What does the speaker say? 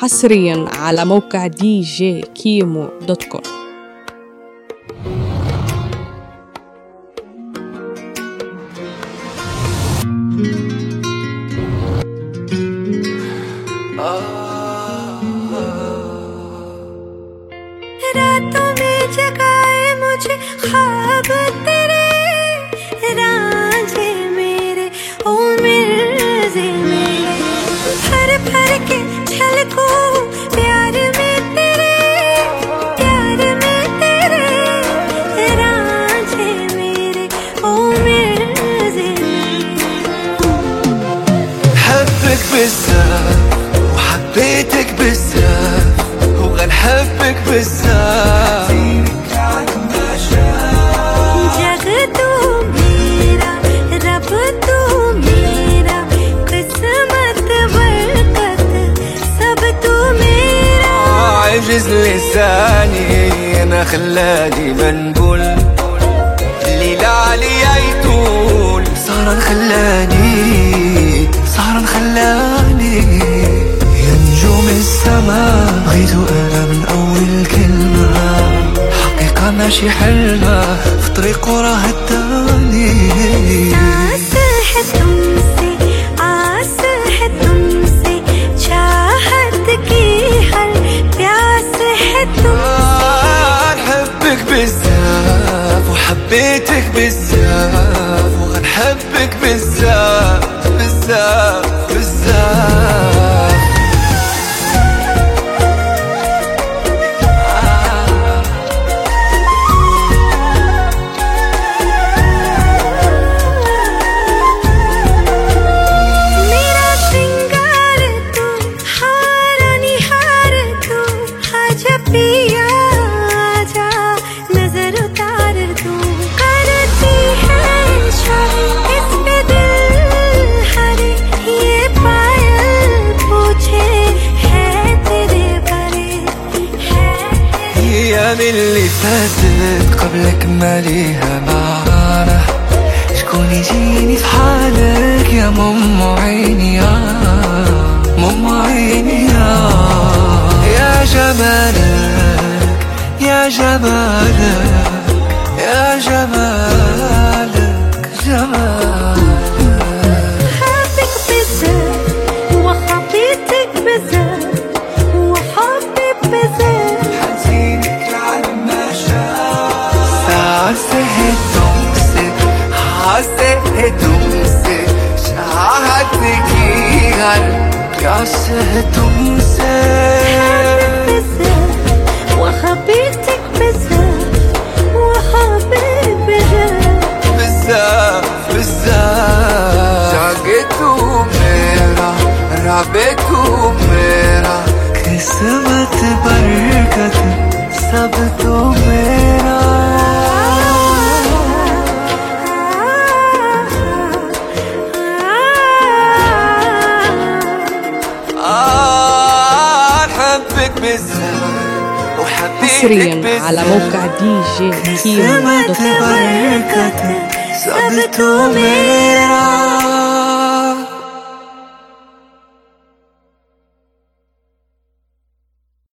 حصريا على موقع djkimo.com. रातों में जगाए मुझे ख्वाब तेरे, रांझे मेरे ओ मिर्ज़े मेरे, भर भर के छलकूं प्यार में तेरे, प्यार में तेरे, रांझे मेरे ओ मिर्ज़े मेरे. حبك بزاف وحبيتك بزاف وغنحبك بزاف जग तू मेरा रब तू मेरा, किस्मत बरकत सब तू मेरा. عجز لساني انا خلاني منبول، الليل علي يطول صار خلاني يا نجوم السماء، بغيتو انا من اول كلمة، حقيقة ماشي حلمة في طريق وراه هداني. आस है तुमसे, आस है तुमसे, चाहत की हर प्यास है तुमसे. نحبك بزاف وحبيتك بزاف وغنحبك بزاف بزاف بزاف. मेरा श्रृंगार तू, हारा निहार तू, आजा पिया आजा, नजर उतार तू. करती है शायद इस पे दिल हरे, ये पायल पूछे है तेरे बारे, है الايام اللي فاتت قبلك ما ليها معنى، شكون يجيني في حالك يا ماما عيني، يا ماما عيني، يا جمالك يا جمالك يا جمالك جمالك. حبك بزاف وحبيتك بزاف وحبك بزاف. حزينك على ما شاف، حسيت तुमसे चाहत की हर प्यास है तुमसे. بزاف وحبيتك بزاف وحبك بزاف. بزاف بزاف जागे तू मेरा रबे तू मेरा, किस्मत बरकत सब तो मेरा. نحبك بزاف حصريا وحبيتك على بزاف، موقع किस्मत djkimo.com. बरकत सब तो मेरा.